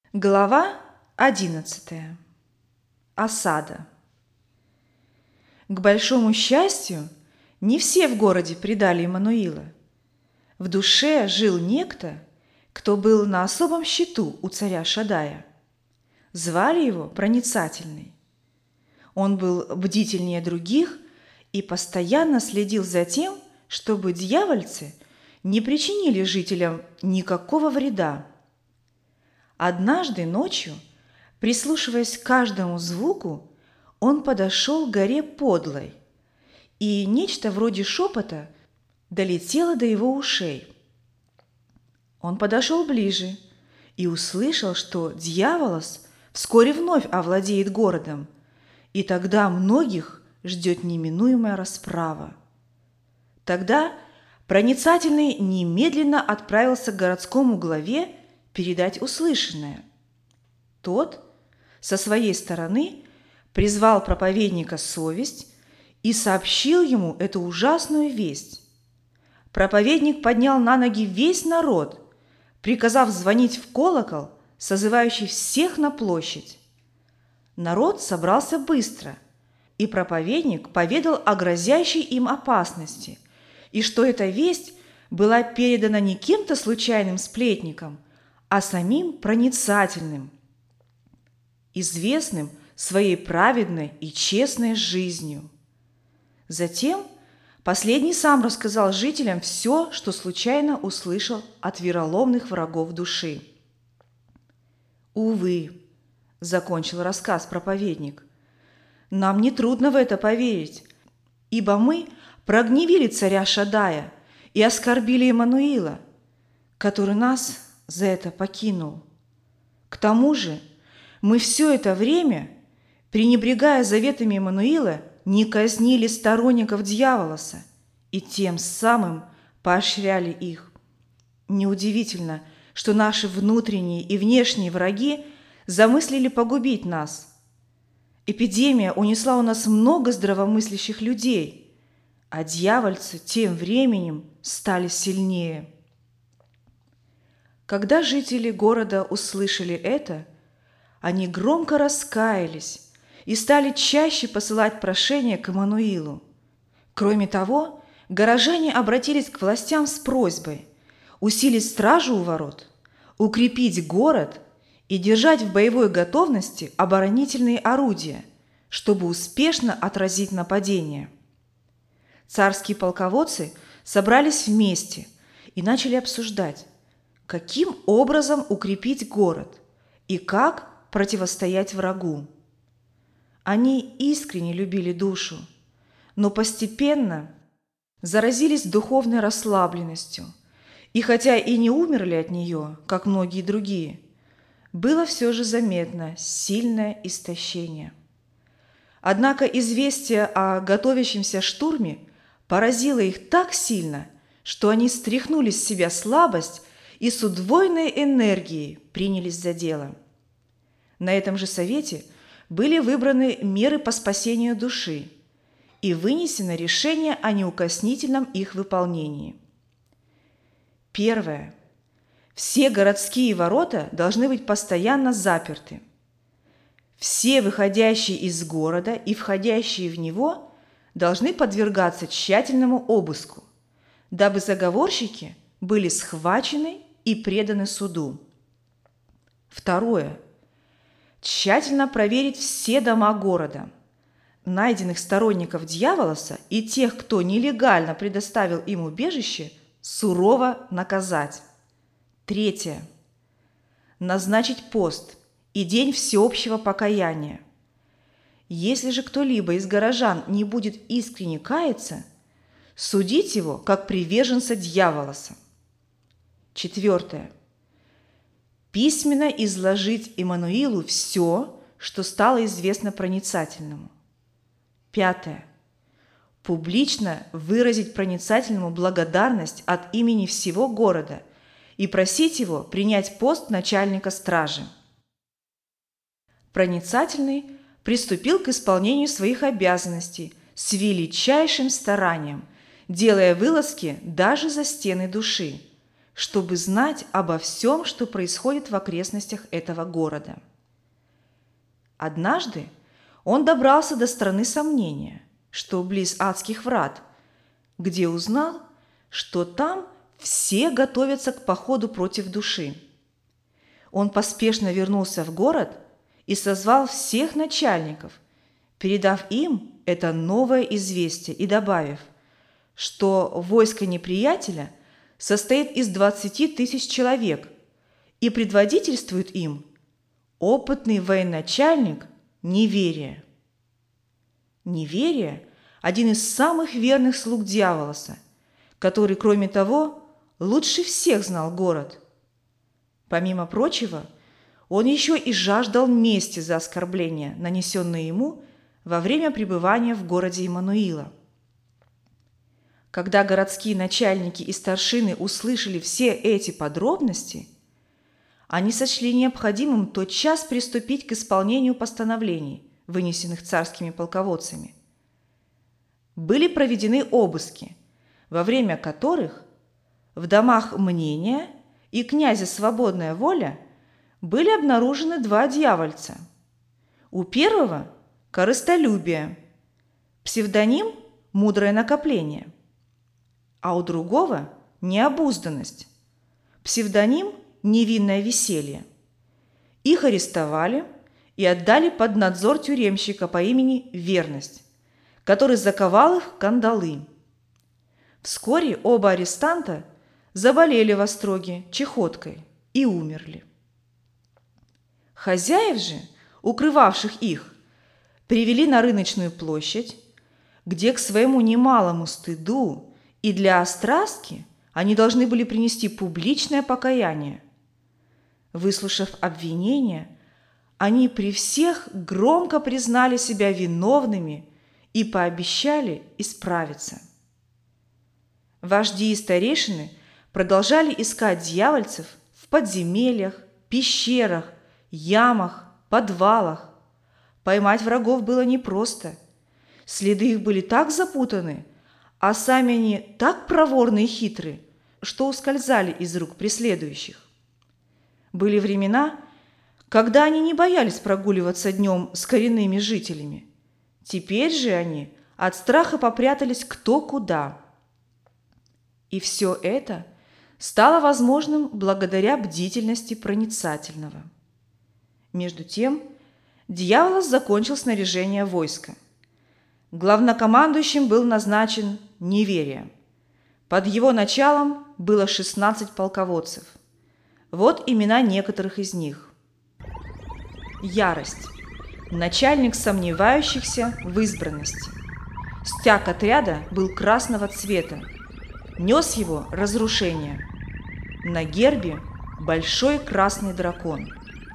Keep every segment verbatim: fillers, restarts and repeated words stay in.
Глава одиннадцатая. Осада. К большому счастью, не все в городе предали Иммануила. В душе жил некто, кто был на особом счету у царя Шадая. Звали его Проницательный. Он был бдительнее других и постоянно следил за тем, чтобы дьявольцы не причинили жителям никакого вреда. Однажды ночью, прислушиваясь к каждому звуку, он подошел к горе Подлой, и нечто вроде шепота долетело до его ушей. Он подошел ближе и услышал, что дьяволос вскоре вновь овладеет городом, и тогда многих ждет неминуемая расправа. Тогда Проницательный немедленно отправился к городскому главе передать услышанное. Тот, со своей стороны, призвал проповедника Совесть и сообщил ему эту ужасную весть. Проповедник поднял на ноги весь народ, приказав звонить в колокол, созывающий всех на площадь. Народ собрался быстро, и проповедник поведал о грозящей им опасности, и что эта весть была передана не кем-то случайным сплетником, а самим Проницательным, известным своей праведной и честной жизнью. Затем последний сам рассказал жителям все, что случайно услышал от вероломных врагов души. «Увы», – закончил рассказ проповедник, – «нам нетрудно в это поверить, ибо мы прогневили царя Шадая и оскорбили Иммануила, который нас за это покинул. К тому же мы все это время, пренебрегая заветами Иммануила, не казнили сторонников дьяволоса и тем самым поощряли их. Неудивительно, что наши внутренние и внешние враги замыслили погубить нас. Эпидемия унесла у нас много здравомыслящих людей, а дьявольцы тем временем стали сильнее». Когда жители города услышали это, они громко раскаялись и стали чаще посылать прошения к Иммануилу. Кроме того, горожане обратились к властям с просьбой усилить стражу у ворот, укрепить город и держать в боевой готовности оборонительные орудия, чтобы успешно отразить нападение. Царские полководцы собрались вместе и начали обсуждать, каким образом укрепить город и как противостоять врагу. Они искренне любили душу, но постепенно заразились духовной расслабленностью, и хотя и не умерли от нее, как многие другие, было все же заметно сильное истощение. Однако известие о готовящемся штурме поразило их так сильно, что они стряхнули с себя слабость и с удвоенной энергией принялись за дело. На этом же совете были выбраны меры по спасению души и вынесено решение о неукоснительном их выполнении. Первое. Все городские ворота должны быть постоянно заперты. Все выходящие из города и входящие в него должны подвергаться тщательному обыску, дабы заговорщики были схвачены и преданы суду. Второе. Тщательно проверить все дома города. Найденных сторонников дьяволоса и тех, кто нелегально предоставил им убежище, сурово наказать. Третье. Назначить пост и день всеобщего покаяния. Если же кто-либо из горожан не будет искренне каяться, судить его как приверженца дьяволоса. Четвертое. Письменно изложить Иммануилу все, что стало известно Проницательному. Пятое. Публично выразить Проницательному благодарность от имени всего города и просить его принять пост начальника стражи. Проницательный приступил к исполнению своих обязанностей с величайшим старанием, делая вылазки даже за стены души, чтобы знать обо всем, что происходит в окрестностях этого города. Однажды он добрался до страны сомнения, что близ адских врат, где узнал, что там все готовятся к походу против души. Он поспешно вернулся в город и созвал всех начальников, передав им это новое известие и добавив, что войско неприятеля состоит из двадцати тысяч человек и предводительствует им опытный военачальник Неверия. Неверия – один из самых верных слуг Дьяволоса, который, кроме того, лучше всех знал город. Помимо прочего, он еще и жаждал мести за оскорбления, нанесенные ему во время пребывания в городе Иммануила. Когда городские начальники и старшины услышали все эти подробности, они сочли необходимым тотчас приступить к исполнению постановлений, вынесенных царскими полководцами. Были проведены обыски, во время которых в домах Мнения и князя Свободная Воля были обнаружены два дьявольца. У первого – корыстолюбие, псевдоним – мудрое накопление, а у другого – необузданность, псевдоним – невинное веселье. Их арестовали и отдали под надзор тюремщика по имени Верность, который заковал их в кандалы. Вскоре оба арестанта заболели в остроге чехоткой и умерли. Хозяев же, укрывавших их, привели на рыночную площадь, где к своему немалому стыду и для острастки они должны были принести публичное покаяние. Выслушав обвинения, они при всех громко признали себя виновными и пообещали исправиться. Вожди и старейшины продолжали искать дьявольцев в подземельях, пещерах, ямах, подвалах. Поймать врагов было непросто. Следы их были так запутаны, а сами они так проворны и хитры, что ускользали из рук преследующих. Были времена, когда они не боялись прогуливаться днем с коренными жителями. Теперь же они от страха попрятались кто куда. И все это стало возможным благодаря бдительности проницательного. Между тем, Дьяволос закончил снаряжение войска. Главнокомандующим был назначен Неверия. Под его началом было шестнадцать полководцев. Вот имена некоторых из них. Ярость. Начальник сомневающихся в избранности. Стяг отряда был красного цвета. Нес его разрушение. На гербе большой красный дракон.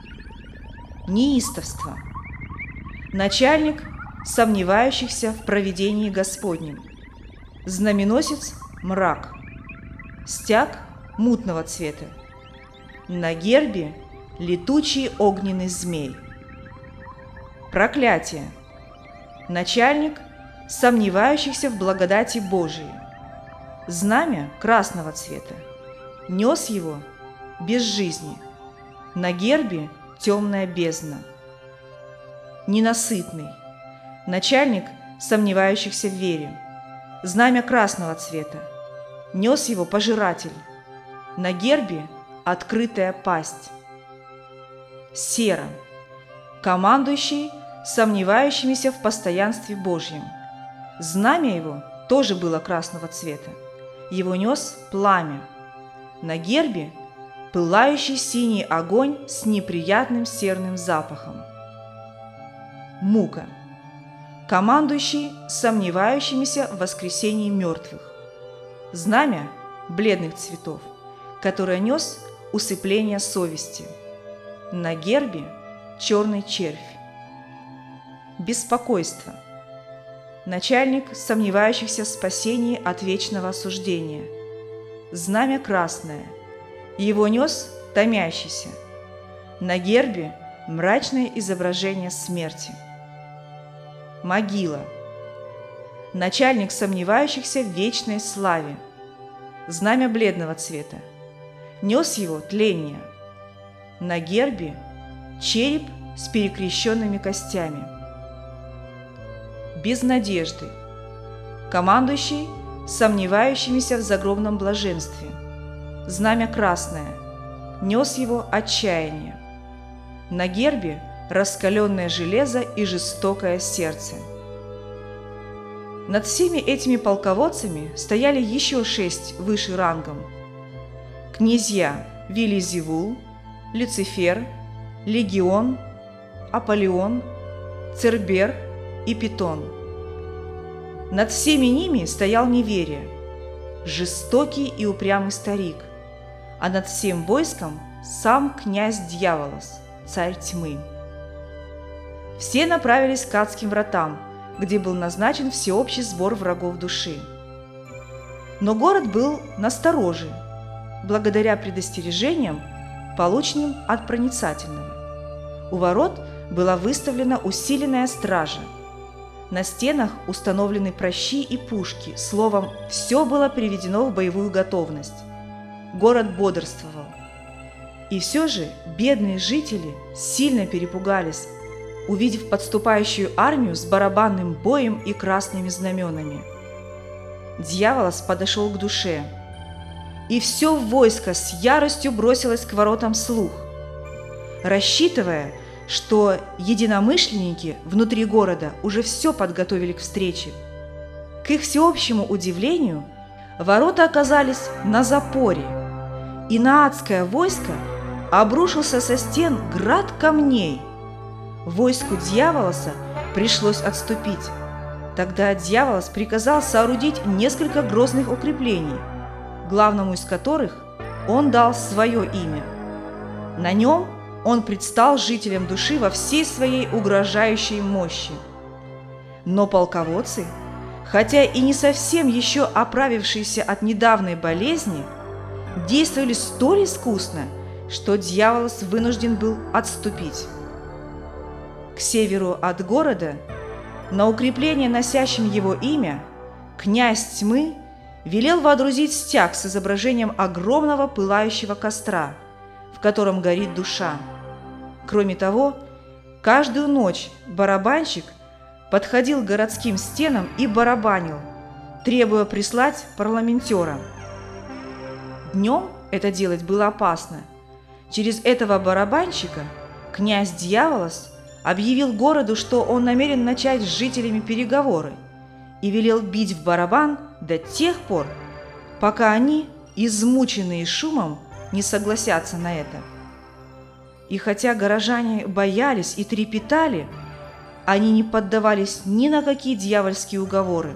Неистовство. Начальник сомневающихся в провидении Господнем. Знаменосец – мрак. Стяг мутного цвета. На гербе – летучий огненный змей. Проклятие. Начальник сомневающихся в благодати Божией. Знамя красного цвета. Нес его без жизни. На гербе – темная бездна. Ненасытный. Начальник сомневающихся в вере. Знамя красного цвета. Нес его пожиратель. На гербе – открытая пасть. Сера. Командующий сомневающимися в постоянстве Божьем. Знамя его тоже было красного цвета. Его нес пламя. На гербе – пылающий синий огонь с неприятным серным запахом. Мука. Командующий сомневающимися в воскресении мертвых. Знамя бледных цветов, которое нес усыпление совести. На гербе – черный червь. Беспокойство. Начальник сомневающихся в спасении от вечного осуждения. Знамя красное. Его нес томящийся. На гербе – мрачное изображение смерти. Могила. Начальник сомневающихся в вечной славе. Знамя бледного цвета. нес его тление. На гербе череп с перекрещенными костями. Без надежды. Командующий сомневающимися в загробном блаженстве. Знамя красное. Нес его отчаяние. На гербе раскаленное железо и жестокое сердце. Над всеми этими полководцами стояли еще шесть выше рангом. Князья Вилизевул, Люцифер, Легион, Аполеон, Цербер и Питон. Над всеми ними стоял Неверие, жестокий и упрямый старик, а над всем войском сам князь Дьяволос, царь тьмы. Все направились к адским вратам, где был назначен всеобщий сбор врагов души. Но город был настороже, благодаря предостережениям, полученным от проницательного. У ворот была выставлена усиленная стража. На стенах установлены пращи и пушки, словом, все было приведено в боевую готовность. Город бодрствовал. И все же бедные жители сильно перепугались, увидев подступающую армию с барабанным боем и красными знаменами. Дьяволос подошел к душе, и все войско с яростью бросилось к воротам слух, рассчитывая, что единомышленники внутри города уже все подготовили к встрече. К их всеобщему удивлению, ворота оказались на запоре, и на адское войско обрушился со стен град камней. Войску Дьяволоса пришлось отступить. Тогда Дьяволос приказал соорудить несколько грозных укреплений, главному из которых он дал свое имя. На нем он предстал жителям души во всей своей угрожающей мощи. Но полководцы, хотя и не совсем еще оправившиеся от недавней болезни, действовали столь искусно, что Дьяволос вынужден был отступить. К северу от города, на укрепление, носящем его имя, князь тьмы велел водрузить стяг с изображением огромного пылающего костра, в котором горит душа. Кроме того, каждую ночь барабанщик подходил к городским стенам и барабанил, требуя прислать парламентера. Днем это делать было опасно. Через этого барабанщика князь Дьяволос объявил городу, что он намерен начать с жителями переговоры, и велел бить в барабан до тех пор, пока они, измученные шумом, не согласятся на это. И хотя горожане боялись и трепетали, они не поддавались ни на какие дьявольские уговоры.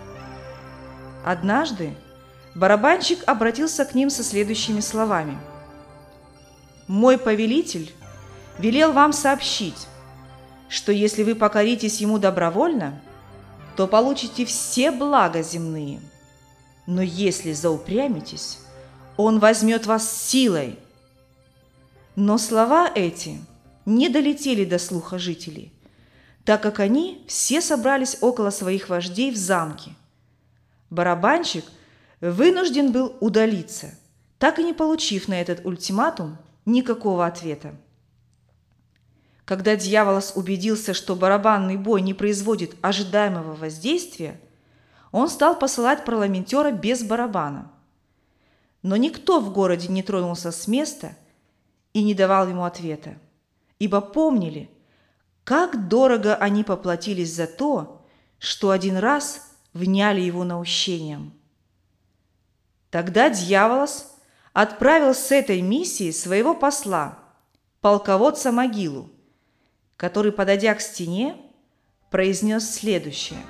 Однажды барабанщик обратился к ним со следующими словами: «Мой повелитель велел вам сообщить, что если вы покоритесь ему добровольно, то получите все блага земные. Но если заупрямитесь, он возьмет вас силой». Но слова эти не долетели до слуха жителей, так как они все собрались около своих вождей в замке. Барабанщик вынужден был удалиться, так и не получив на этот ультиматум никакого ответа. Когда Дьяволос убедился, что барабанный бой не производит ожидаемого воздействия, он стал посылать парламентера без барабана. Но никто в городе не тронулся с места и не давал ему ответа, ибо помнили, как дорого они поплатились за то, что один раз вняли его наущением. Тогда Дьяволос отправил с этой миссией своего посла, полководца Могилу, который, подойдя к стене, произнес следующее: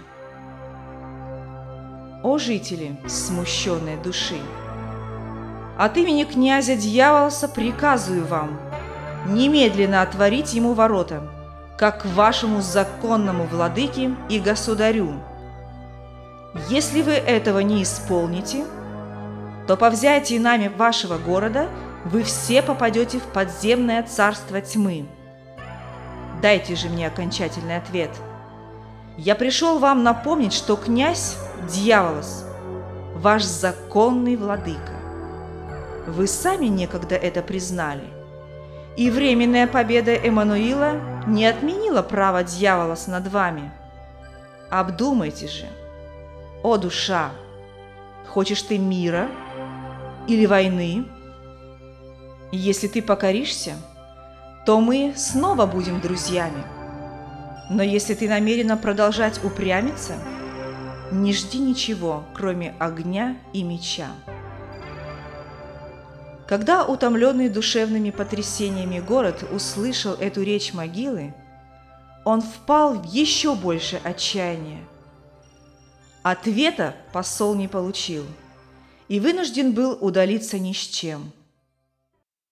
«О жители смущенной души! От имени князя Дьяволоса приказываю вам немедленно отворить ему ворота, как вашему законному владыке и государю. Если вы этого не исполните, то по взятии нами вашего города вы все попадете в подземное царство тьмы. Дайте же мне окончательный ответ. Я пришел вам напомнить, что князь Дьяволос – ваш законный владыка. Вы сами некогда это признали. И временная победа Эммануила не отменила право дьявола над вами. Обдумайте же. О, душа, хочешь ты мира или войны? Если ты покоришься, то мы снова будем друзьями. Но если ты намерена продолжать упрямиться, не жди ничего, кроме огня и меча. Когда утомленный душевными потрясениями город услышал эту речь могилы, он впал в еще большее отчаяние. Ответа посол не получил и вынужден был удалиться ни с чем.